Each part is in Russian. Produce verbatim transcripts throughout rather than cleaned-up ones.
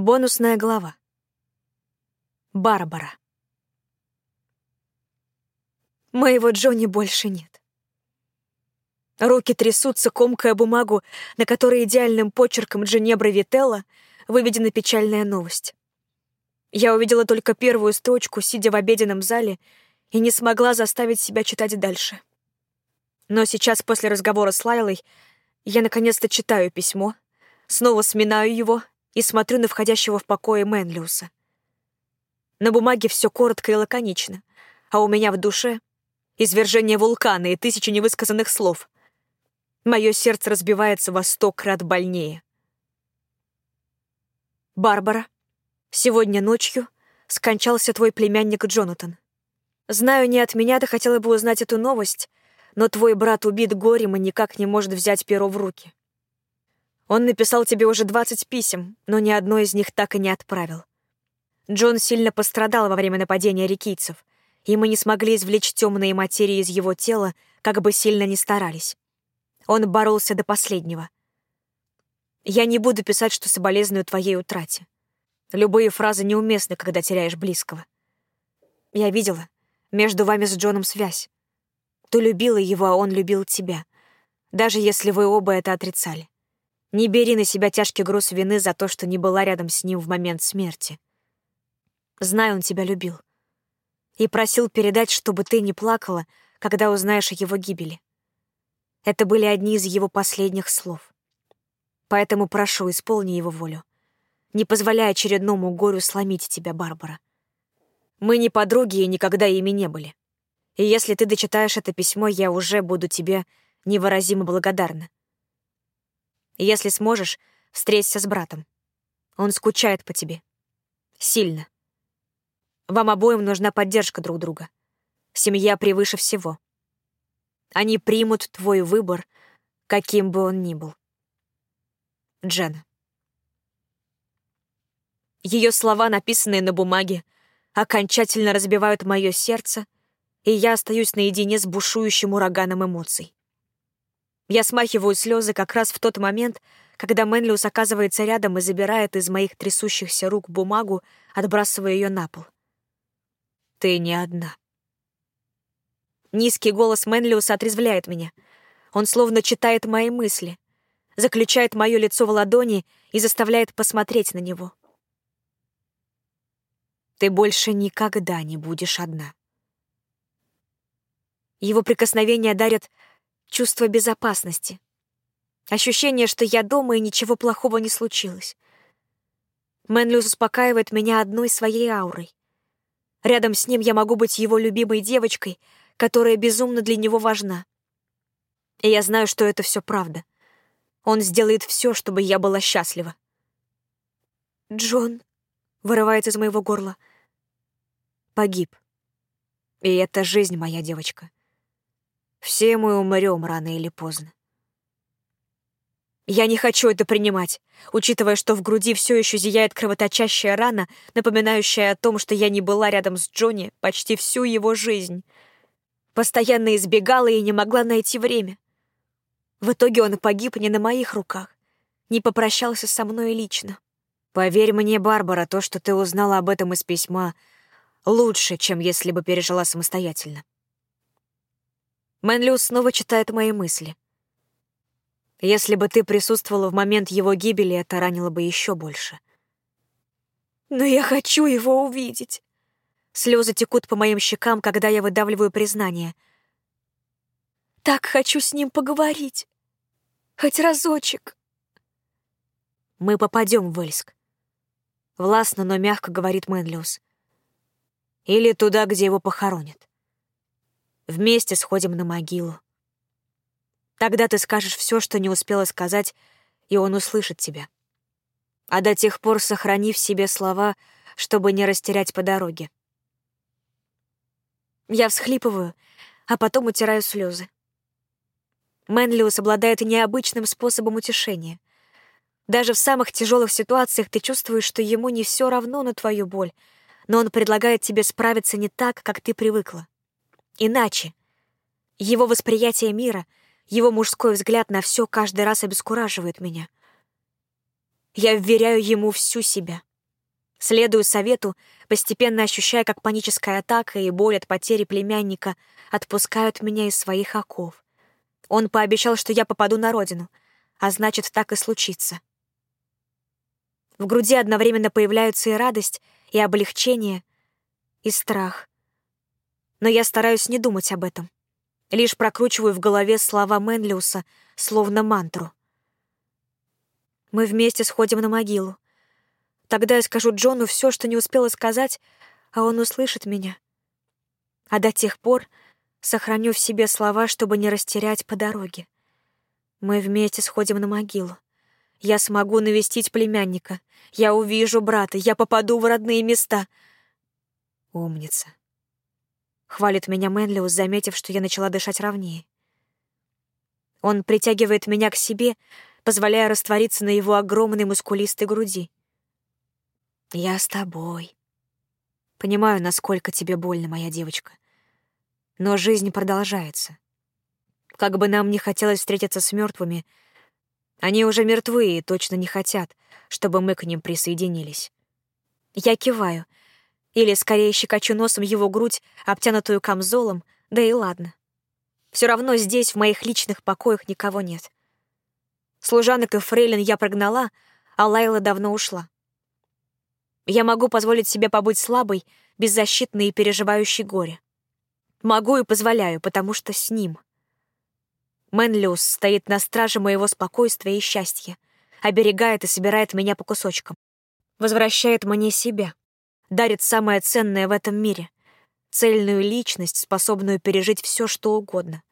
Бонусная глава. Барбара. Моего Джонни больше нет. Руки трясутся, комкая бумагу, на которой идеальным почерком Джинебра Вителла выведена печальная новость. Я увидела только первую строчку, сидя в обеденном зале, и не смогла заставить себя читать дальше. Но сейчас, после разговора с Лайлой, я наконец-то читаю письмо, снова сминаю его и смотрю на входящего в покое Мэнлиуса. На бумаге все коротко и лаконично, а у меня в душе извержение вулкана и тысячи невысказанных слов. Мое сердце разбивается во сто крат больнее. Барбара, сегодня ночью скончался твой племянник Джонатан. Знаю, не от меня ты хотела бы узнать эту новость, но твой брат убит горем и никак не может взять перо в руки. Он написал тебе уже двадцать писем, но ни одно из них так и не отправил. Джон сильно пострадал во время нападения рикийцев, и мы не смогли извлечь темные материи из его тела, как бы сильно ни старались. Он боролся до последнего. Я не буду писать, что соболезную твоей утрате. Любые фразы неуместны, когда теряешь близкого. Я видела между вами с Джоном связь. Ты любила его, а он любил тебя, даже если вы оба это отрицали. Не бери на себя тяжкий груз вины за то, что не была рядом с ним в момент смерти. Знаю, он тебя любил. И просил передать, чтобы ты не плакала, когда узнаешь о его гибели. Это были одни из его последних слов. Поэтому прошу, исполни его волю. Не позволяй очередному горю сломить тебя, Барбара. Мы не подруги и никогда ими не были. И если ты дочитаешь это письмо, я уже буду тебе невыразимо благодарна. Если сможешь, встреться с братом. Он скучает по тебе. Сильно. Вам обоим нужна поддержка друг друга. Семья превыше всего. Они примут твой выбор, каким бы он ни был. Дженна. Ее слова, написанные на бумаге, окончательно разбивают мое сердце, и я остаюсь наедине с бушующим ураганом эмоций. Я смахиваю слезы как раз в тот момент, когда Мэнлиус оказывается рядом и забирает из моих трясущихся рук бумагу, отбрасывая ее на пол. Ты не одна. Низкий голос Мэнлиуса отрезвляет меня. Он словно читает мои мысли, заключает мое лицо в ладони и заставляет посмотреть на него. Ты больше никогда не будешь одна. Его прикосновения дарят чувство безопасности. Ощущение, что я дома и ничего плохого не случилось. Мэнлиус успокаивает меня одной своей аурой. Рядом с ним я могу быть его любимой девочкой, которая безумно для него важна. И я знаю, что это все правда. Он сделает все, чтобы я была счастлива. «Джон», — вырывается из моего горла, — погиб. И это жизнь, моя девочка. Все мы умрем рано или поздно. Я не хочу это принимать, учитывая, что в груди все еще зияет кровоточащая рана, напоминающая о том, что я не была рядом с Джонни почти всю его жизнь. Постоянно избегала и не могла найти время. В итоге он погиб не на моих руках, не попрощался со мной лично. Поверь мне, Барбара, то, что ты узнала об этом из письма, лучше, чем если бы пережила самостоятельно. Мэнлиус снова читает мои мысли. Если бы ты присутствовала в момент его гибели, это ранило бы еще больше. Но я хочу его увидеть. Слезы текут по моим щекам, когда я выдавливаю признание. Так хочу с ним поговорить. Хоть разочек. Мы попадем в Вельск. Властно, но мягко говорит Мэнлиус. Или туда, где его похоронят. Вместе сходим на могилу. Тогда ты скажешь все, что не успела сказать, и он услышит тебя. А до тех пор сохрани в себе слова, чтобы не растерять по дороге. Я всхлипываю, а потом утираю слезы. Мэнлиус обладает необычным способом утешения. Даже в самых тяжелых ситуациях ты чувствуешь, что ему не все равно на твою боль, но он предлагает тебе справиться не так, как ты привыкла. Иначе. Его восприятие мира, его мужской взгляд на все каждый раз обескураживает меня. Я вверяю ему всю себя, Следую совету, постепенно ощущая, как паническая атака и боль от потери племянника отпускают меня из своих оков. Он пообещал, что я попаду на родину, а значит, так и случится. В груди одновременно появляются и радость, и облегчение, и страх. Но я стараюсь не думать об этом. Лишь прокручиваю в голове слова Мэнлиуса, словно мантру. Мы вместе сходим на могилу. Тогда я скажу Джону все, что не успела сказать, а он услышит меня. А до тех пор сохраню в себе слова, чтобы не растерять по дороге. Мы вместе сходим на могилу. Я смогу навестить племянника. Я увижу брата. Я попаду в родные места. Умница. Хвалит меня Мэнлиус, заметив, что я начала дышать ровнее. Он притягивает меня к себе, позволяя раствориться на его огромной мускулистой груди. Я с тобой. Понимаю, насколько тебе больно, моя девочка. Но жизнь продолжается. Как бы нам ни хотелось встретиться с мертвыми, они уже мертвы и точно не хотят, чтобы мы к ним присоединились. Я киваю, или скорее щекочу носом его грудь, обтянутую камзолом, да и ладно. Все равно здесь, в моих личных покоях, никого нет. Служанок и фрейлин я прогнала, а Лайла давно ушла. Я могу позволить себе побыть слабой, беззащитной и переживающей горе. Могу и позволяю, потому что с ним. Мэнлиус стоит на страже моего спокойствия и счастья, оберегает и собирает меня по кусочкам. Возвращает мне себя, дарит самое ценное в этом мире — цельную личность, способную пережить все, что угодно.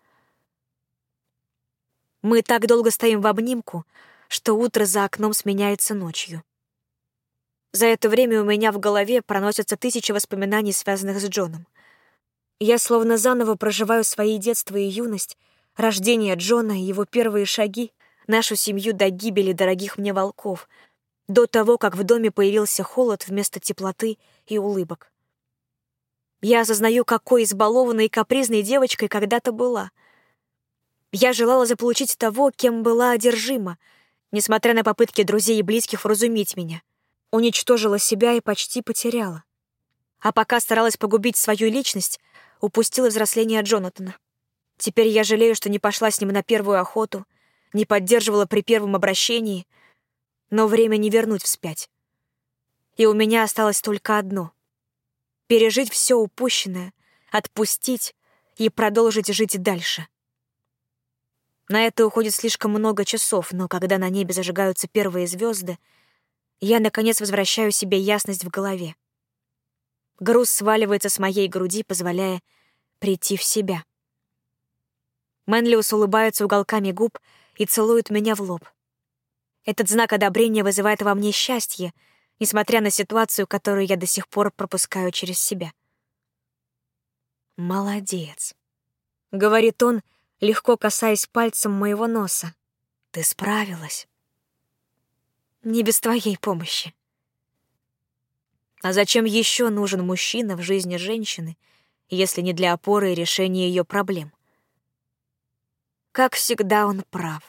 Мы так долго стоим в обнимку, что утро за окном сменяется ночью. За это время у меня в голове проносятся тысячи воспоминаний, связанных с Джоном. Я словно заново проживаю свои детство и юность, рождение Джона и его первые шаги, нашу семью до гибели дорогих мне волков, до того, как в доме появился холод вместо теплоты и улыбок. Я осознаю, какой избалованной и капризной девочкой когда-то была. Я желала заполучить того, кем была одержима, несмотря на попытки друзей и близких вразумить меня. Уничтожила себя и почти потеряла. А пока старалась погубить свою личность, упустила взросление Джонатана. Теперь я жалею, что не пошла с ним на первую охоту, не поддерживала при первом обращении, но время не вернуть вспять. И у меня осталось только одно — пережить все упущенное, отпустить и продолжить жить дальше. На это уходит слишком много часов, но когда на небе зажигаются первые звезды, я, наконец, возвращаю себе ясность в голове. Груз сваливается с моей груди, позволяя прийти в себя. Мэнлиус улыбается уголками губ и целует меня в лоб. Этот знак одобрения вызывает во мне счастье, несмотря на ситуацию, которую я до сих пор пропускаю через себя. «Молодец», — говорит он, легко касаясь пальцем моего носа. «Ты справилась». Не без твоей помощи. А зачем еще нужен мужчина в жизни женщины, если не для опоры и решения ее проблем? Как всегда, он прав.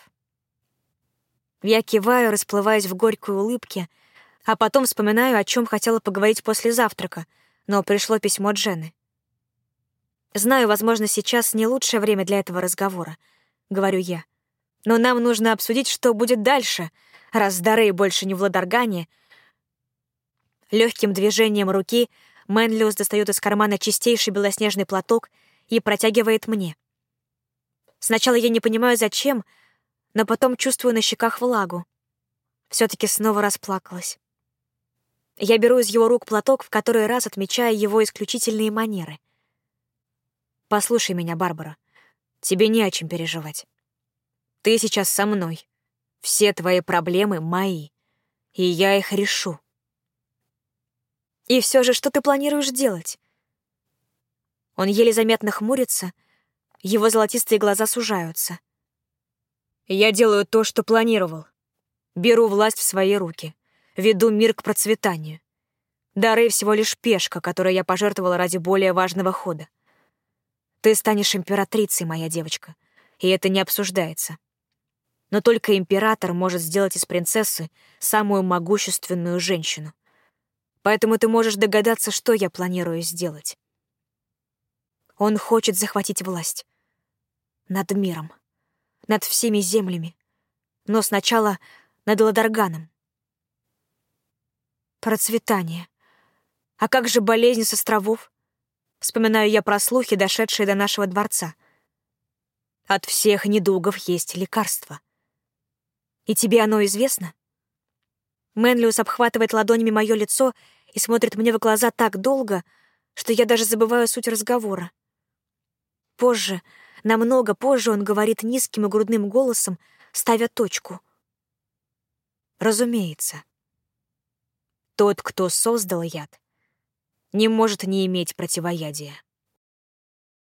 Я киваю, расплываясь в горькой улыбке, а потом вспоминаю, о чем хотела поговорить после завтрака, но пришло письмо Дженны. Знаю, возможно, сейчас не лучшее время для этого разговора, говорю я. Но нам нужно обсудить, что будет дальше, раз Дарей больше не в Ладаргане. Легким движением руки Мэнлиус достает из кармана чистейший белоснежный платок и протягивает мне. Сначала я не понимаю, зачем, но потом чувствую на щеках влагу. Все-таки снова расплакалась. Я беру из его рук платок, в который раз отмечая его исключительные манеры. «Послушай меня, Барбара, тебе не о чем переживать. Ты сейчас со мной. Все твои проблемы мои, и я их решу». «И все же, что ты планируешь делать?» Он еле заметно хмурится, его золотистые глаза сужаются. «Я делаю то, что планировал. Беру власть в свои руки, веду мир к процветанию. Дарей всего лишь пешка, которой я пожертвовала ради более важного хода. Ты станешь императрицей, моя девочка, и это не обсуждается. Но только император может сделать из принцессы самую могущественную женщину. Поэтому ты можешь догадаться, что я планирую сделать. Он хочет захватить власть над миром, над всеми землями, но сначала над Ладарганом. Процветание. А как же болезнь с островов? Вспоминаю я про слухи, дошедшие до нашего дворца. От всех недугов есть лекарство. И тебе оно известно? Мэнлиус обхватывает ладонями мое лицо и смотрит мне в глаза так долго, что я даже забываю суть разговора. Позже, намного позже он говорит низким и грудным голосом, ставя точку. Разумеется. Тот, кто создал яд, не может не иметь противоядия.